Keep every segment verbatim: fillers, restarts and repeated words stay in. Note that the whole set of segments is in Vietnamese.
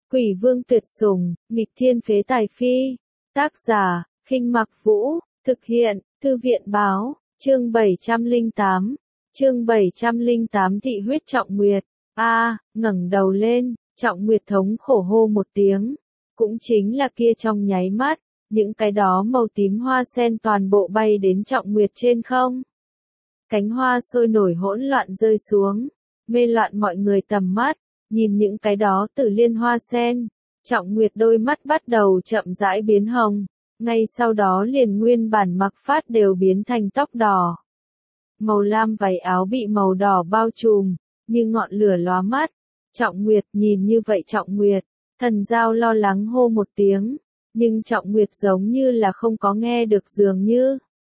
Quỷ vương tuyệt sủng, nghịch thiên phế tài phi. Tác giả, Khinh Mặc Vũ, thực hiện, Thư viện báo, chương bảy trăm lẻ tám, chương bảy trăm lẻ tám thị huyết Trọng Nguyệt. A, ngẩng đầu lên, Trọng Nguyệt thống khổ hô một tiếng, cũng chính là kia trong nháy mắt, những cái đó màu tím hoa sen toàn bộ bay đến Trọng Nguyệt trên không. Cánh hoa sôi nổi hỗn loạn rơi xuống, mê loạn mọi người tầm mắt, nhìn những cái đó tử liên hoa sen, Trọng Nguyệt đôi mắt bắt đầu chậm rãi biến hồng, ngay sau đó liền nguyên bản mặc phát đều biến thành tóc đỏ. Màu lam váy áo bị màu đỏ bao trùm, như ngọn lửa lóa mắt. Trọng Nguyệt nhìn như vậy Trọng Nguyệt, Thần Giao lo lắng hô một tiếng, nhưng Trọng Nguyệt giống như là không có nghe được dường như.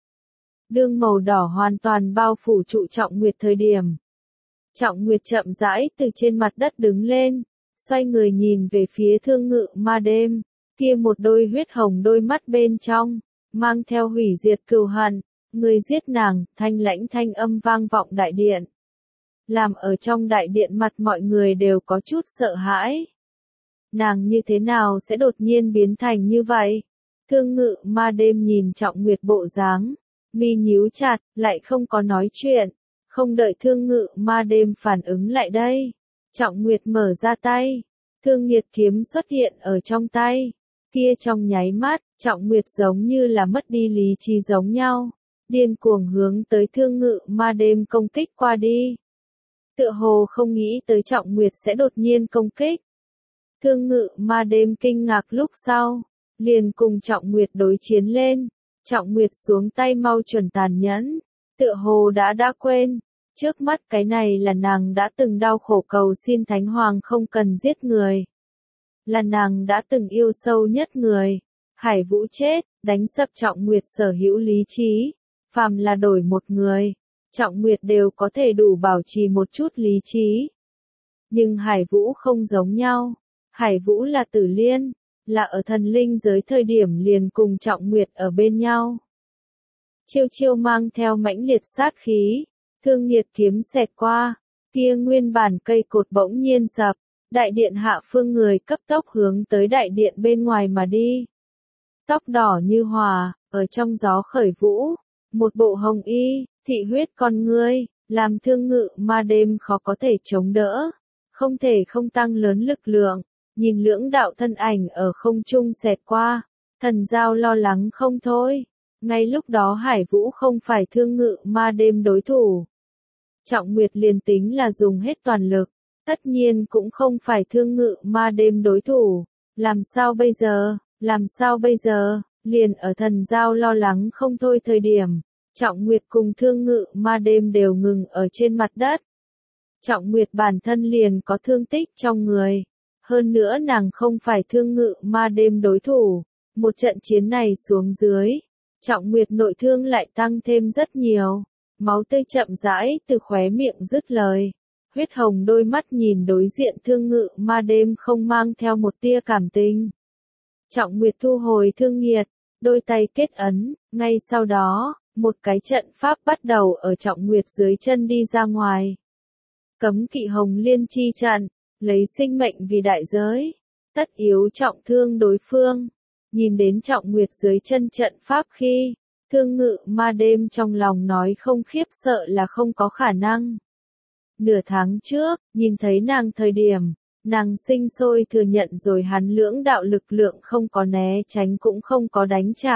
Đương màu đỏ hoàn toàn bao phủ trụ Trọng Nguyệt thời điểm. Trọng Nguyệt chậm rãi từ trên mặt đất đứng lên, xoay người nhìn về phía Thương Ngự Ma Đêm, kia một đôi huyết hồng đôi mắt bên trong, mang theo hủy diệt cừu hận, người giết nàng, thanh lãnh thanh âm vang vọng đại điện. Làm ở trong đại điện mặt mọi người đều có chút sợ hãi. Nàng như thế nào sẽ đột nhiên biến thành như vậy? Thương Ngự Ma Đêm nhìn Trọng Nguyệt bộ dáng, mi nhíu chặt, lại không có nói chuyện. Không đợi Thương Ngự Ma Đêm phản ứng lại đây, Trọng Nguyệt mở ra tay, Thương Nghiệt kiếm xuất hiện ở trong tay. Kia trong nháy mắt, Trọng Nguyệt giống như là mất đi lý trí giống nhau, điên cuồng hướng tới Thương Ngự Ma Đêm công kích qua đi. Tựa hồ không nghĩ tới Trọng Nguyệt sẽ đột nhiên công kích. Thương Ngự Ma Đêm kinh ngạc lúc sau, liền cùng Trọng Nguyệt đối chiến lên. Trọng Nguyệt xuống tay mau chuẩn tàn nhẫn, tựa hồ đã đã quên, trước mắt cái này là nàng đã từng đau khổ cầu xin Thánh Hoàng không cần giết người. Là nàng đã từng yêu sâu nhất người. Hải Vũ chết, đánh sập Trọng Nguyệt sở hữu lý trí. Phàm là đổi một người, Trọng Nguyệt đều có thể đủ bảo trì một chút lý trí. Nhưng Hải Vũ không giống nhau. Hải Vũ là tử liên, là ở thần linh giới thời điểm liền cùng Trọng Nguyệt ở bên nhau. Chiêu chiêu mang theo mãnh liệt sát khí, Thương Nghiệt kiếm xẹt qua, kia nguyên bản cây cột bỗng nhiên sập, đại điện hạ phương người cấp tốc hướng tới đại điện bên ngoài mà đi. Tóc đỏ như hòa, ở trong gió khởi vũ, một bộ hồng y, thị huyết con ngươi, làm Thương Ngự Ma Đêm khó có thể chống đỡ, không thể không tăng lớn lực lượng, nhìn lưỡng đạo thân ảnh ở không trung xẹt qua, Thần Giao lo lắng không thôi. Ngay lúc đó Hải Vũ không phải Thương Ngự Ma Đêm đối thủ. Trọng Nguyệt liền tính là dùng hết toàn lực, tất nhiên cũng không phải Thương Ngự Ma Đêm đối thủ. Làm sao bây giờ, làm sao bây giờ, liền ở Thần Giao lo lắng không thôi thời điểm, Trọng Nguyệt cùng Thương Ngự Ma Đêm đều ngừng ở trên mặt đất. Trọng Nguyệt bản thân liền có thương tích trong người, hơn nữa nàng không phải Thương Ngự Ma Đêm đối thủ. Một trận chiến này xuống dưới, Trọng Nguyệt nội thương lại tăng thêm rất nhiều, máu tươi chậm rãi từ khóe miệng dứt lời. Huyết hồng đôi mắt nhìn đối diện Thương Ngự Ma Đêm không mang theo một tia cảm tình. Trọng Nguyệt thu hồi thương nghiệt, đôi tay kết ấn, ngay sau đó, một cái trận pháp bắt đầu ở Trọng Nguyệt dưới chân đi ra ngoài. Cấm kỵ hồng liên chi trận, lấy sinh mệnh vì đại giới, tất yếu trọng thương đối phương. Nhìn đến Trọng Nguyệt dưới chân trận pháp khi, Thương Ngự Ma Đêm trong lòng nói không khiếp sợ là không có khả năng. Nửa tháng trước, nhìn thấy nàng thời điểm, nàng sinh sôi thừa nhận rồi hắn lưỡng đạo lực lượng không có né tránh cũng không có đánh trả.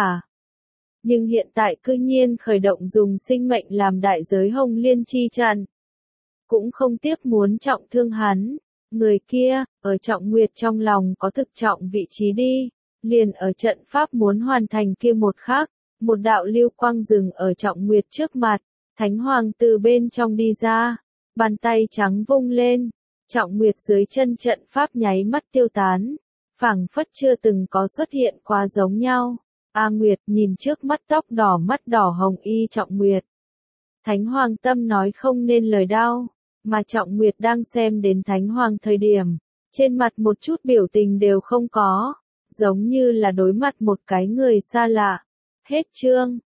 Nhưng hiện tại cư nhiên khởi động dùng sinh mệnh làm đại giới hồng liên chi trận. Cũng không tiếc muốn trọng thương hắn. Người kia, ở Trọng Nguyệt trong lòng có thực trọng vị trí đi. Liền ở trận pháp muốn hoàn thành kia một khắc, một đạo lưu quang dừng ở Trọng Nguyệt trước mặt, Thánh Hoàng từ bên trong đi ra, bàn tay trắng vung lên, Trọng Nguyệt dưới chân trận pháp nháy mắt tiêu tán, phảng phất chưa từng có xuất hiện qua giống nhau. A Nguyệt nhìn trước mắt tóc đỏ mắt đỏ hồng y Trọng Nguyệt. Thánh Hoàng tâm nói không nên lời đau, mà Trọng Nguyệt đang xem đến Thánh Hoàng thời điểm, trên mặt một chút biểu tình đều không có. Giống như là đối mặt một cái người xa lạ. Hết chương.